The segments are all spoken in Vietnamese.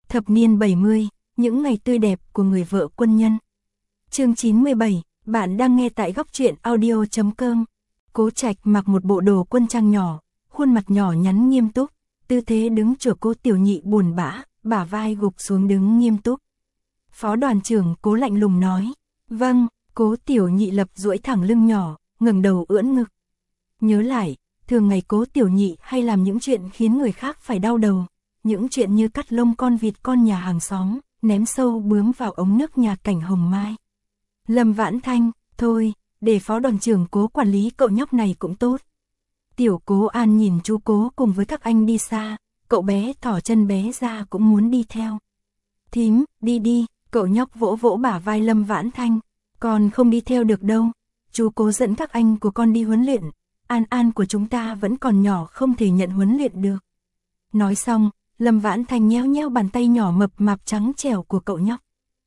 Thập niên 70, những ngày tươi đẹp của người vợ quân nhân. Chương 97, bạn đang nghe tại góc truyện audio.com. Cố Trạch mặc một bộ đồ quân trang nhỏ, khuôn mặt nhỏ nhắn nghiêm túc, tư thế đứng chửa Cố Tiểu Nhị buồn bã, bả vai gục xuống đứng nghiêm túc. Phó đoàn trưởng Cố lạnh lùng nói, vâng. Cố Tiểu Nhị lập duỗi thẳng lưng nhỏ, ngẩng đầu ưỡn ngực. Nhớ lại, thường ngày Cố Tiểu Nhị hay làm những chuyện khiến người khác phải đau đầu, những chuyện như cắt lông con vịt con nhà hàng xóm, ném sâu bướm vào ống nước nhà Cảnh Hồng Mai. Lâm Vãn Thanh, thôi, để phó đoàn trưởng Cố quản lý cậu nhóc này cũng tốt. Tiểu Cố An nhìn chú Cố cùng với các anh đi xa, cậu bé thỏ chân bé ra cũng muốn đi theo. Thím, đi đi, cậu nhóc vỗ vỗ bả vai Lâm Vãn Thanh. Con không đi theo được đâu, chú Cố dẫn các anh của con đi huấn luyện, An An của chúng ta vẫn còn nhỏ không thể nhận huấn luyện được. Nói xong, Lâm Vãn Thanh nhéo nhéo bàn tay nhỏ mập mạp trắng trẻo của cậu nhóc.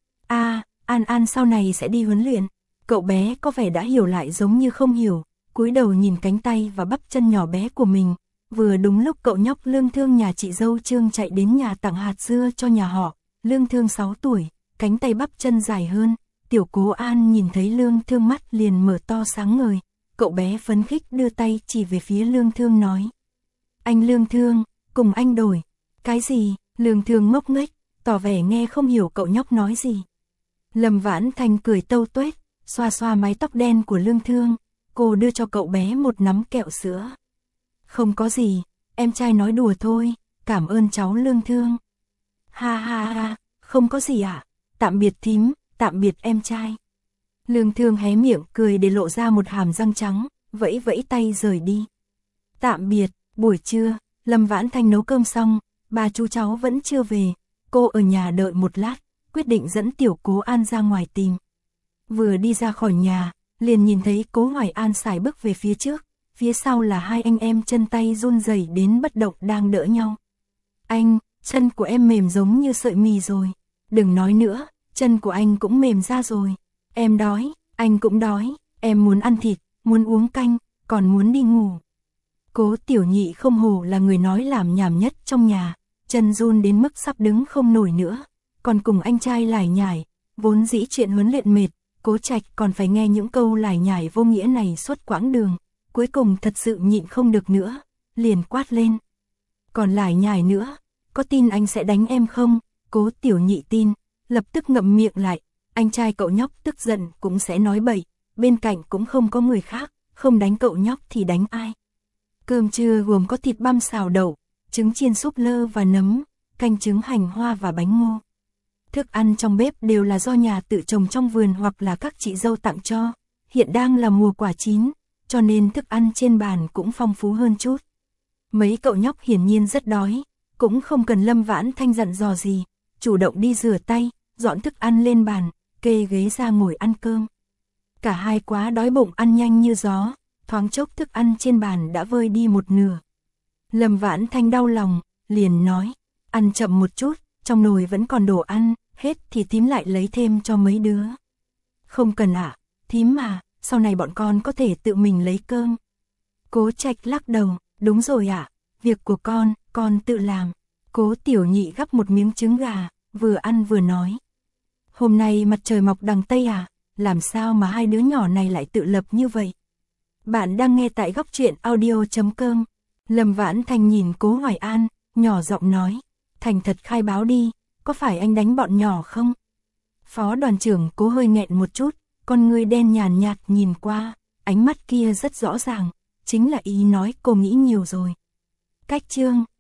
An An sau này sẽ đi huấn luyện. Cậu bé có vẻ đã hiểu lại giống như không hiểu, cúi đầu nhìn cánh tay và bắp chân nhỏ bé của mình. Vừa đúng lúc cậu nhóc Lương Thương nhà chị dâu Trương chạy đến nhà tặng hạt dưa cho nhà họ. Lương Thương 6 tuổi, cánh tay bắp chân dài hơn. Tiểu Cố An nhìn thấy Lương Thương mắt liền mở to sáng ngời. Cậu bé phấn khích đưa tay chỉ về phía Lương Thương nói. Anh Lương Thương, cùng anh đổi. Cái gì? Lương Thương ngốc nghếch, tỏ vẻ nghe không hiểu cậu nhóc nói gì. Lâm Vãn Thanh cười tâu tuét, xoa xoa mái tóc đen của Lương Thương. Cô đưa cho cậu bé một nắm kẹo sữa. Không có gì, em trai nói đùa thôi, cảm ơn cháu Lương Thương. Ha ha ha, không có gì ạ, tạm biệt thím, tạm biệt em trai. Lương Thương hé miệng cười để lộ ra một hàm răng trắng, vẫy vẫy tay rời đi. Tạm biệt. Buổi trưa, Lâm Vãn Thanh nấu cơm xong, bà chú cháu vẫn chưa về, cô ở nhà đợi một lát, quyết định dẫn Tiểu Cố An ra ngoài tìm. Vừa đi ra khỏi nhà, liền nhìn thấy Cố Hoài An sải bước về phía trước, phía sau là hai anh em chân tay run rẩy đến bất động đang đỡ nhau. Anh, chân của em mềm giống như sợi mì rồi. Đừng nói nữa, chân của anh cũng mềm ra rồi. Em đói, anh cũng đói, em muốn ăn thịt, muốn uống canh, còn muốn đi ngủ. Cố Tiểu Nhị không hổ là người nói làm nhảm nhất trong nhà, chân run đến mức sắp đứng không nổi nữa, còn cùng anh trai lải nhải, vốn dĩ chuyện huấn luyện mệt, Cố Trạch còn phải nghe những câu lải nhải vô nghĩa này suốt quãng đường, cuối cùng thật sự nhịn không được nữa, liền quát lên. Còn lải nhải nữa, có tin anh sẽ đánh em không? Cố Tiểu Nhị tin, lập tức ngậm miệng lại, anh trai cậu nhóc tức giận cũng sẽ nói bậy, bên cạnh cũng không có người khác, không đánh cậu nhóc thì đánh ai? Cơm trưa gồm có thịt băm xào đậu, trứng chiên súp lơ và nấm, canh trứng hành hoa và bánh ngô. Thức ăn trong bếp đều là do nhà tự trồng trong vườn hoặc là các chị dâu tặng cho. Hiện đang là mùa quả chín, cho nên thức ăn trên bàn cũng phong phú hơn chút. Mấy cậu nhóc hiển nhiên rất đói, cũng không cần Lâm Vãn Thanh dặn dò gì, chủ động đi rửa tay, dọn thức ăn lên bàn, kê ghế ra ngồi ăn cơm. Cả hai quá đói bụng ăn nhanh như gió, thoáng chốc thức ăn trên bàn đã vơi đi một nửa. Lâm Vãn Thanh đau lòng, liền nói, ăn chậm một chút, trong nồi vẫn còn đồ ăn, hết thì thím lại lấy thêm cho mấy đứa. Không cần ạ, thím mà, sau này bọn con có thể tự mình lấy cơm. Cố Trạch lắc đầu, đúng rồi ạ, việc của con tự làm. Cố Tiểu Nhị gắp một miếng trứng gà, vừa ăn vừa nói. Hôm nay mặt trời mọc đằng Tây à, làm sao mà hai đứa nhỏ này lại tự lập như vậy? Bạn đang nghe tại góc truyện audio.com. Lâm Vãn Thanh nhìn Cố Hoài An, nhỏ giọng nói, thành thật khai báo đi, có phải anh đánh bọn nhỏ không? Phó đoàn trưởng Cố hơi nghẹn một chút, con ngươi đen nhàn nhạt nhìn qua, ánh mắt kia rất rõ ràng, chính là ý nói cô nghĩ nhiều rồi. Cách chương